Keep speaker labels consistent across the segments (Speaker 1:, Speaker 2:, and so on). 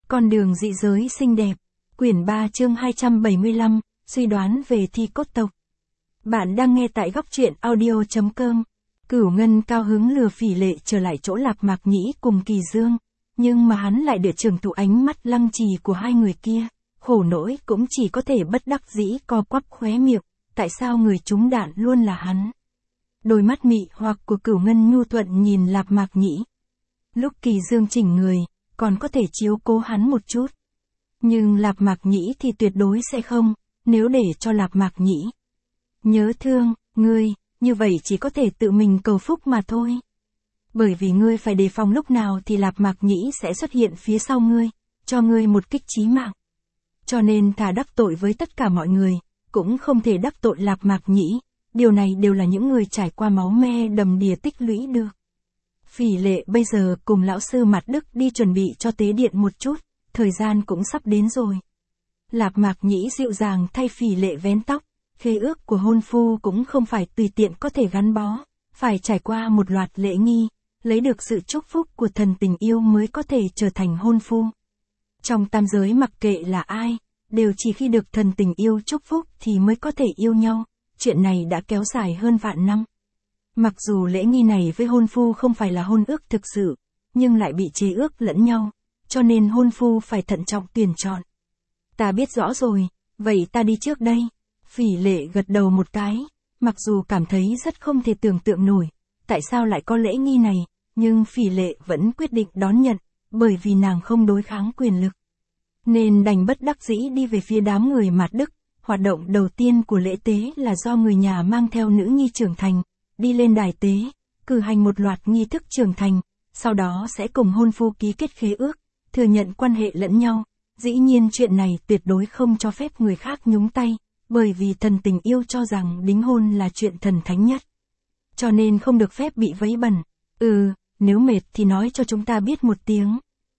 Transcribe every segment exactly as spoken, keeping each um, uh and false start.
Speaker 1: Con đường dị giới xinh đẹp. Quyển ba chương hai trăm bảy mươi lăm, suy đoán về thi cốt tộc. Bạn đang nghe tại góc truyện audio chấm com. Cửu Ngân cao hứng lừa Phỉ Lệ trở lại chỗ Lạp Mạc Nhĩ cùng Kỳ Dương, nhưng mà hắn lại được trưởng thụ ánh mắt lăng trì của hai người kia, khổ nỗi cũng chỉ có thể bất đắc dĩ co quắp khóe miệng, tại sao người trúng đạn luôn là hắn. Đôi mắt mị hoặc của Cửu Ngân nhu thuận nhìn Lạp Mạc Nhĩ. Lúc Kỳ Dương chỉnh người, còn có thể chiếu cố hắn một chút. Nhưng Lạp Mạc Nhĩ thì tuyệt đối sẽ không, nếu để cho Lạp Mạc Nhĩ nhớ thương, ngươi, như vậy chỉ có thể tự mình cầu phúc mà thôi. Bởi vì ngươi phải đề phòng lúc nào thì Lạp Mạc Nhĩ sẽ xuất hiện phía sau ngươi, cho ngươi một kích chí mạng. Cho nên thà đắc tội với tất cả mọi người, cũng không thể đắc tội Lạp Mạc Nhĩ, điều này đều là những người trải qua máu me đầm đìa tích lũy được. Phỉ Lệ bây giờ cùng lão sư Mạt Đức đi chuẩn bị cho tế điện một chút, thời gian cũng sắp đến rồi. Lạp Mạc Nhĩ dịu dàng thay Phỉ Lệ vén tóc, khế ước của hôn phu cũng không phải tùy tiện có thể gắn bó, phải trải qua một loạt lễ nghi, lấy được sự chúc phúc của thần tình yêu mới có thể trở thành hôn phu. Trong tam giới mặc kệ là ai, đều chỉ khi được thần tình yêu chúc phúc thì mới có thể yêu nhau, chuyện này đã kéo dài hơn vạn năm. Mặc dù lễ nghi này với hôn phu không phải là hôn ước thực sự, nhưng lại bị chế ước lẫn nhau, cho nên hôn phu phải thận trọng tuyển chọn. Ta biết rõ rồi, vậy ta đi trước đây. Phỉ Lệ gật đầu một cái, mặc dù cảm thấy rất không thể tưởng tượng nổi, tại sao lại có lễ nghi này, nhưng Phỉ Lệ vẫn quyết định đón nhận, bởi vì nàng không đối kháng quyền lực. Nên đành bất đắc dĩ đi về phía đám người Mạt Đức. Hoạt động đầu tiên của lễ tế là do người nhà mang theo nữ nhi trưởng thành, đi lên đài tế, cử hành một loạt nghi thức trưởng thành, sau đó sẽ cùng hôn phu ký kết khế ước, thừa nhận quan hệ lẫn nhau. Dĩ nhiên chuyện này tuyệt đối không cho phép người khác nhúng tay, bởi vì thần tình yêu cho rằng đính hôn là chuyện thần thánh nhất. Cho nên không được phép bị vấy bẩn. Ừ, nếu mệt thì nói cho chúng ta biết một tiếng.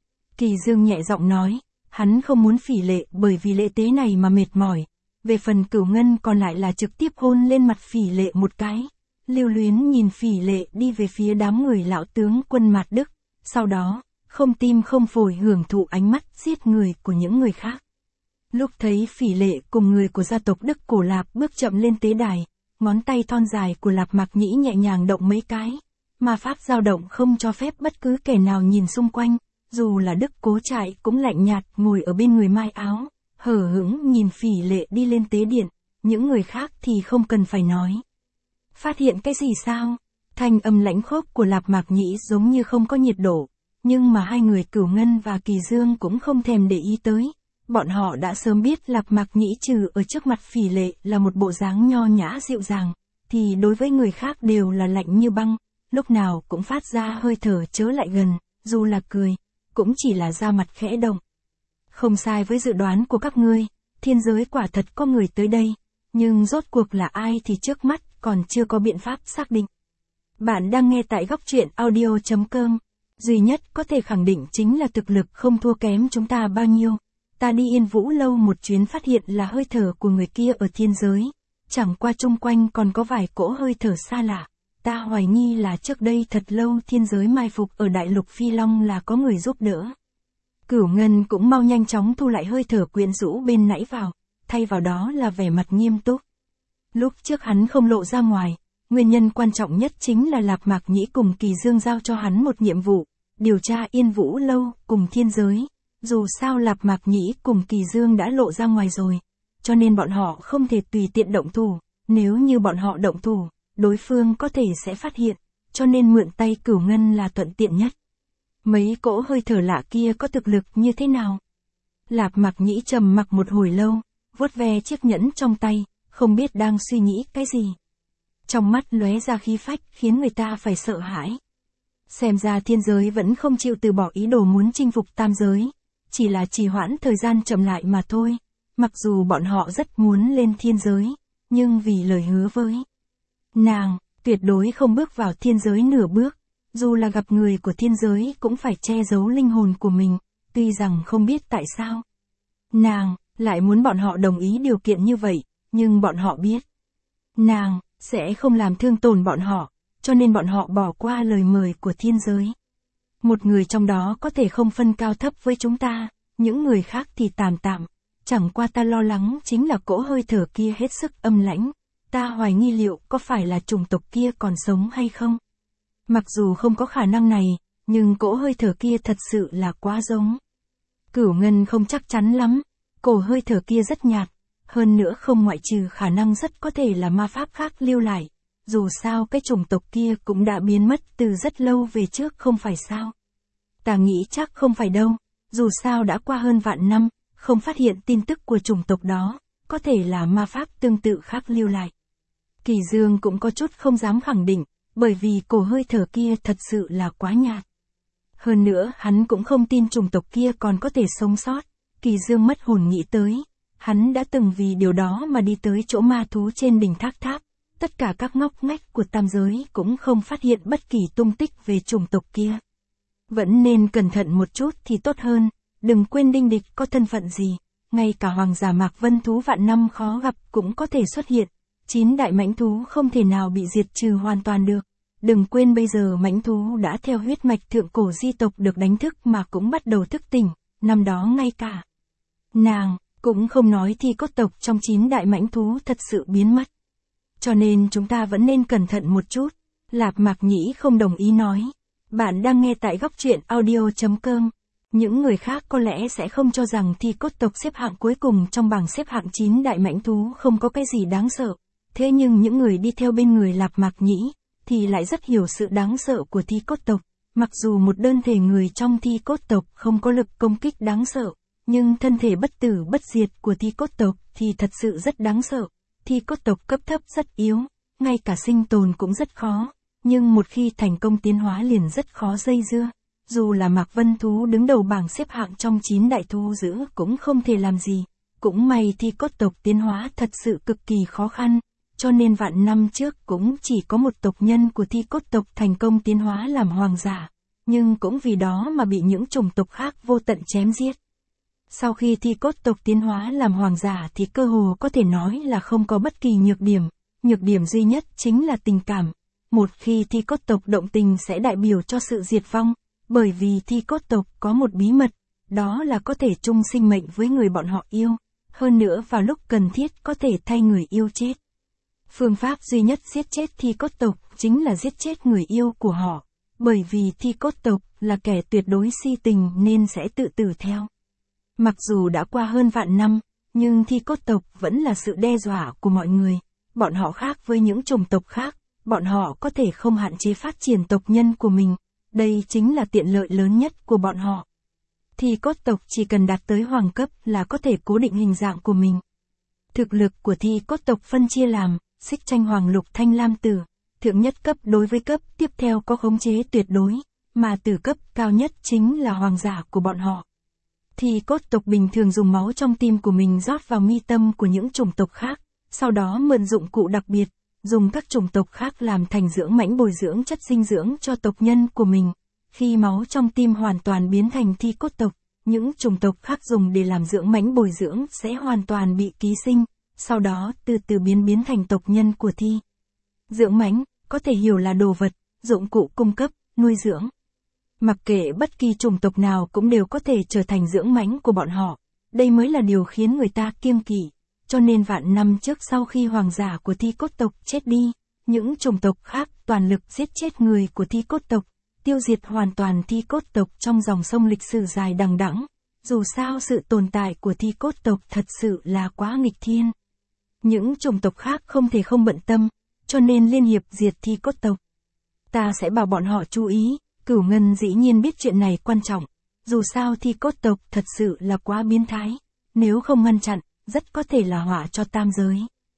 Speaker 1: Kỳ Dương nhẹ giọng nói, hắn không muốn Phỉ Lệ bởi vì lễ tế này mà mệt mỏi. Về phần Cửu Ngân còn lại là trực tiếp hôn lên mặt Phỉ Lệ một cái. Lưu luyến nhìn Phỉ Lệ đi về phía đám người lão tướng quân Mạt Đức, sau đó, không tim không phổi hưởng thụ ánh mắt giết người của những người khác. Lúc thấy Phỉ Lệ cùng người của gia tộc Đức Cổ Lạp bước chậm lên tế đài, ngón tay thon dài của Lạp Mạc Nhĩ nhẹ nhàng động mấy cái, ma pháp dao động không cho phép bất cứ kẻ nào nhìn xung quanh, dù là Đức Cố Trại cũng lạnh nhạt ngồi ở bên người mai áo, hờ hững nhìn Phỉ Lệ đi lên tế điện, những người khác thì không cần phải nói. Phát hiện cái gì sao? Thanh âm lãnh khốc của Lạp Mạc Nhĩ giống như không có nhiệt độ, nhưng mà hai người Cửu Ngân và Kỳ Dương cũng không thèm để ý tới. Bọn họ đã sớm biết Lạp Mạc Nhĩ trừ ở trước mặt Phỉ Lệ là một bộ dáng nho nhã dịu dàng, thì đối với người khác đều là lạnh như băng, lúc nào cũng phát ra hơi thở chớ lại gần, dù là cười, cũng chỉ là da mặt khẽ động. Không sai với dự đoán của các ngươi, thiên giới quả thật có người tới đây, nhưng rốt cuộc là ai thì trước mắt còn chưa có biện pháp xác định. Bạn đang nghe tại góc truyện audio chấm com, duy nhất có thể khẳng định chính là thực lực không thua kém chúng ta bao nhiêu. Ta đi Yên Vũ lâu một chuyến phát hiện là hơi thở của người kia ở thiên giới, chẳng qua chung quanh còn có vài cỗ hơi thở xa lạ. Ta hoài nghi là trước đây thật lâu thiên giới mai phục ở đại lục Phi Long là có người giúp đỡ. Cửu Ngân cũng mau nhanh chóng thu lại hơi thở quyến rũ bên nãy vào, thay vào đó là vẻ mặt nghiêm túc. Lúc trước hắn không lộ ra ngoài, nguyên nhân quan trọng nhất chính là Lạp Mạc Nhĩ cùng Kỳ Dương giao cho hắn một nhiệm vụ, điều tra Yên Vũ lâu cùng thiên giới. Dù sao Lạp Mạc Nhĩ cùng Kỳ Dương đã lộ ra ngoài rồi, cho nên bọn họ không thể tùy tiện động thủ, nếu như bọn họ động thủ, đối phương có thể sẽ phát hiện, cho nên mượn tay Cửu Ngân là thuận tiện nhất. Mấy cỗ hơi thở lạ kia có thực lực như thế nào? Lạp Mạc Nhĩ trầm mặc một hồi lâu, vuốt ve chiếc nhẫn trong tay, không biết đang suy nghĩ cái gì. Trong mắt lóe ra khí phách khiến người ta phải sợ hãi. Xem ra thiên giới vẫn không chịu từ bỏ ý đồ muốn chinh phục tam giới, chỉ là trì hoãn thời gian chậm lại mà thôi. Mặc dù bọn họ rất muốn lên thiên giới, nhưng vì lời hứa với nàng, tuyệt đối không bước vào thiên giới nửa bước. Dù là gặp người của thiên giới cũng phải che giấu linh hồn của mình, tuy rằng không biết tại sao nàng lại muốn bọn họ đồng ý điều kiện như vậy, nhưng bọn họ biết nàng sẽ không làm thương tổn bọn họ, cho nên bọn họ bỏ qua lời mời của thiên giới. Một người trong đó có thể không phân cao thấp với chúng ta, những người khác thì tạm tạm. Chẳng qua ta lo lắng chính là cỗ hơi thở kia hết sức âm lãnh. Ta hoài nghi liệu có phải là chủng tộc kia còn sống hay không? Mặc dù không có khả năng này, nhưng cỗ hơi thở kia thật sự là quá giống. Cửu Ngân không chắc chắn lắm, cổ hơi thở kia rất nhạt, hơn nữa không ngoại trừ khả năng rất có thể là ma pháp khác lưu lại. Dù sao cái chủng tộc kia cũng đã biến mất từ rất lâu về trước không phải sao? Ta nghĩ chắc không phải đâu, dù sao đã qua hơn vạn năm, không phát hiện tin tức của chủng tộc đó, có thể là ma pháp tương tự khác lưu lại. Kỳ Dương cũng có chút không dám khẳng định, bởi vì cổ hơi thở kia thật sự là quá nhạt. Hơn nữa hắn cũng không tin chủng tộc kia còn có thể sống sót. Kỳ Dương mất hồn nghĩ tới, hắn đã từng vì điều đó mà đi tới chỗ ma thú trên đỉnh thác tháp. Tất cả các ngóc ngách của tam giới cũng không phát hiện bất kỳ tung tích về chủng tộc kia. Vẫn nên cẩn thận một chút thì tốt hơn, đừng quên Đinh Địch có thân phận gì, ngay cả hoàng giả Mạc Vân thú vạn năm khó gặp cũng có thể xuất hiện. Chín đại mãnh thú không thể nào bị diệt trừ hoàn toàn được. Đừng quên bây giờ mãnh thú đã theo huyết mạch thượng cổ di tộc được đánh thức mà cũng bắt đầu thức tỉnh, năm đó ngay cả nàng cũng không nói thì cốt tộc trong chín đại mãnh thú thật sự biến mất. Cho nên chúng ta vẫn nên cẩn thận một chút. Lạp Mạc Nhĩ không đồng ý nói. Bạn đang nghe tại góc truyện audio.com. Những người khác có lẽ sẽ không cho rằng thi cốt tộc xếp hạng cuối cùng trong bảng xếp hạng chín đại mãnh thú không có cái gì đáng sợ. Thế nhưng những người đi theo bên người Lạp Mạc Nhĩ thì lại rất hiểu sự đáng sợ của thi cốt tộc. Mặc dù một đơn thể người trong thi cốt tộc không có lực công kích đáng sợ, nhưng thân thể bất tử bất diệt của thi cốt tộc thì thật sự rất đáng sợ. Thi cốt tộc cấp thấp rất yếu, ngay cả sinh tồn cũng rất khó, nhưng một khi thành công tiến hóa liền rất khó dây dưa. Dù là Mạc Vân thú đứng đầu bảng xếp hạng trong chín đại thú dữ cũng không thể làm gì. Cũng may thi cốt tộc tiến hóa thật sự cực kỳ khó khăn, cho nên vạn năm trước cũng chỉ có một tộc nhân của thi cốt tộc thành công tiến hóa làm hoàng giả, nhưng cũng vì đó mà bị những chủng tộc khác vô tận chém giết. Sau khi thi cốt tộc tiến hóa làm hoàng giả thì cơ hồ có thể nói là không có bất kỳ nhược điểm, nhược điểm duy nhất chính là tình cảm. Một khi thi cốt tộc động tình sẽ đại biểu cho sự diệt vong, bởi vì thi cốt tộc có một bí mật, đó là có thể chung sinh mệnh với người bọn họ yêu, hơn nữa vào lúc cần thiết có thể thay người yêu chết. Phương pháp duy nhất giết chết thi cốt tộc chính là giết chết người yêu của họ, bởi vì thi cốt tộc là kẻ tuyệt đối si tình nên sẽ tự tử theo. Mặc dù đã qua hơn vạn năm, nhưng thi cốt tộc vẫn là sự đe dọa của mọi người. Bọn họ khác với những chủng tộc khác, bọn họ có thể không hạn chế phát triển tộc nhân của mình. Đây chính là tiện lợi lớn nhất của bọn họ. Thi cốt tộc chỉ cần đạt tới hoàng cấp là có thể cố định hình dạng của mình. Thực lực của thi cốt tộc phân chia làm Xích Tranh Hoàng Lục Thanh Lam Tử. Thượng nhất cấp đối với cấp tiếp theo có khống chế tuyệt đối, mà từ cấp cao nhất chính là hoàng giả của bọn họ. Thi cốt tộc bình thường dùng máu trong tim của mình rót vào mi tâm của những chủng tộc khác, sau đó mượn dụng cụ đặc biệt, dùng các chủng tộc khác làm thành dưỡng mãnh bồi dưỡng chất dinh dưỡng cho tộc nhân của mình. Khi máu trong tim hoàn toàn biến thành thi cốt tộc, những chủng tộc khác dùng để làm dưỡng mãnh bồi dưỡng sẽ hoàn toàn bị ký sinh, sau đó từ từ biến biến thành tộc nhân của thi. Dưỡng mãnh, có thể hiểu là đồ vật, dụng cụ cung cấp, nuôi dưỡng. Mặc kệ bất kỳ chủng tộc nào cũng đều có thể trở thành dưỡng mãnh của bọn họ. Đây mới là điều khiến người ta kiêng kỵ. Cho nên vạn năm trước sau khi hoàng giả của thi cốt tộc chết đi, những chủng tộc khác toàn lực giết chết người của thi cốt tộc, tiêu diệt hoàn toàn thi cốt tộc trong dòng sông lịch sử dài đằng đẵng. Dù sao sự tồn tại của thi cốt tộc thật sự là quá nghịch thiên. Những chủng tộc khác không thể không bận tâm, cho nên liên hiệp diệt thi cốt tộc. Ta sẽ bảo bọn họ chú ý. Cửu Ngân dĩ nhiên biết chuyện này quan trọng, dù sao thi cốt tộc thật sự là quá biến thái, nếu không ngăn chặn, rất có thể là họa cho tam giới.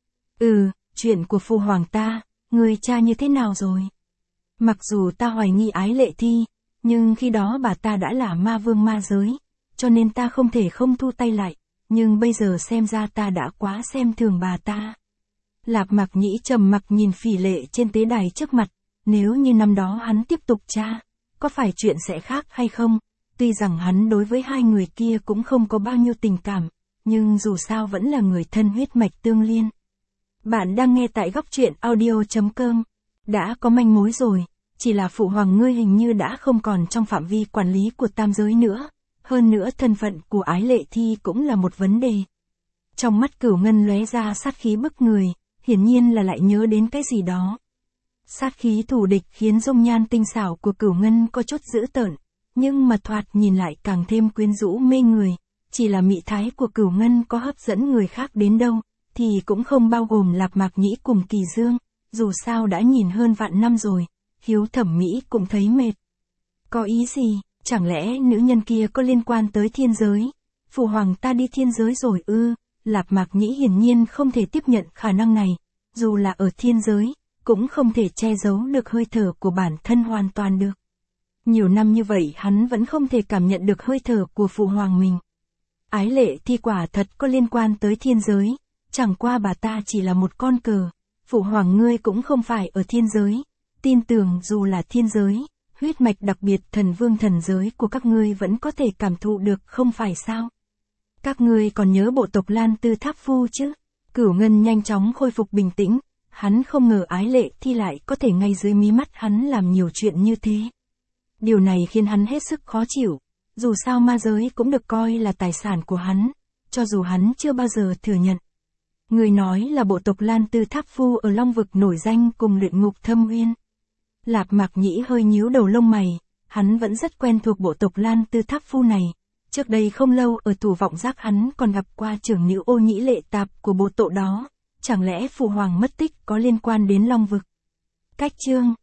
Speaker 1: Ừ, chuyện của phu hoàng ta, người cha như thế nào rồi? Mặc dù ta hoài nghi Ái Lệ Thi, nhưng khi đó bà ta đã là ma vương ma giới, cho nên ta không thể không thu tay lại, nhưng bây giờ xem ra ta đã quá xem thường bà ta. Lạp Mạc Nhĩ trầm mặc nhìn Phỉ Lệ trên tế đài trước mặt, nếu như năm đó hắn tiếp tục tra, có phải chuyện sẽ khác hay không? Tuy rằng hắn đối với hai người kia cũng không có bao nhiêu tình cảm, nhưng dù sao vẫn là người thân huyết mạch tương liên. Bạn đang nghe tại góc truyện audio.com. Đã có manh mối rồi, chỉ là phụ hoàng ngươi hình như đã không còn trong phạm vi quản lý của tam giới nữa. Hơn nữa thân phận của Ái Lệ Thi cũng là một vấn đề. Trong mắt Cửu Ngân lóe ra sát khí bức người, hiển nhiên là lại nhớ đến cái gì đó. Sát khí thù địch khiến dung nhan tinh xảo của Cửu Ngân có chút dữ tợn, nhưng mà thoạt nhìn lại càng thêm quyến rũ mê người. Chỉ là mị thái của Cửu Ngân có hấp dẫn người khác đến đâu, thì cũng không bao gồm Lạp Mạc Nhĩ cùng Kỳ Dương, dù sao đã nhìn hơn vạn năm rồi, hiếu thẩm mỹ cũng thấy mệt. Có ý gì, chẳng lẽ nữ nhân kia có liên quan tới thiên giới? Phụ hoàng ta đi thiên giới rồi ư? Lạp Mạc Nhĩ hiển nhiên không thể tiếp nhận khả năng này, dù là ở thiên giới, cũng không thể che giấu được hơi thở của bản thân hoàn toàn được. Nhiều năm như vậy hắn vẫn không thể cảm nhận được hơi thở của phụ hoàng mình. Ái Lệ Thi quả thật có liên quan tới thiên giới, chẳng qua bà ta chỉ là một con cờ, phụ hoàng ngươi cũng không phải ở thiên giới, tin tưởng dù là thiên giới, huyết mạch đặc biệt thần vương thần giới của các ngươi vẫn có thể cảm thụ được không phải sao? Các ngươi còn nhớ bộ tộc Lan Tư Tháp Phu chứ? Cửu Ngân nhanh chóng khôi phục bình tĩnh, hắn không ngờ Ái Lệ Thi lại có thể ngay dưới mí mắt hắn làm nhiều chuyện như thế. Điều này khiến hắn hết sức khó chịu, dù sao ma giới cũng được coi là tài sản của hắn, cho dù hắn chưa bao giờ thừa nhận. Người nói là bộ tộc Lan Tư Tháp Phu ở Long Vực nổi danh cùng Luyện Ngục Thâm Uyên. Lạp Mạc Nhĩ hơi nhíu đầu lông mày, hắn vẫn rất quen thuộc bộ tộc Lan Tư Tháp Phu này. Trước đây không lâu ở Thủ Vọng Giác hắn còn gặp qua trưởng nữ Ô Nhĩ Lệ Tạp của bộ tộc đó, chẳng lẽ phụ hoàng mất tích có liên quan đến Long Vực? Cách chương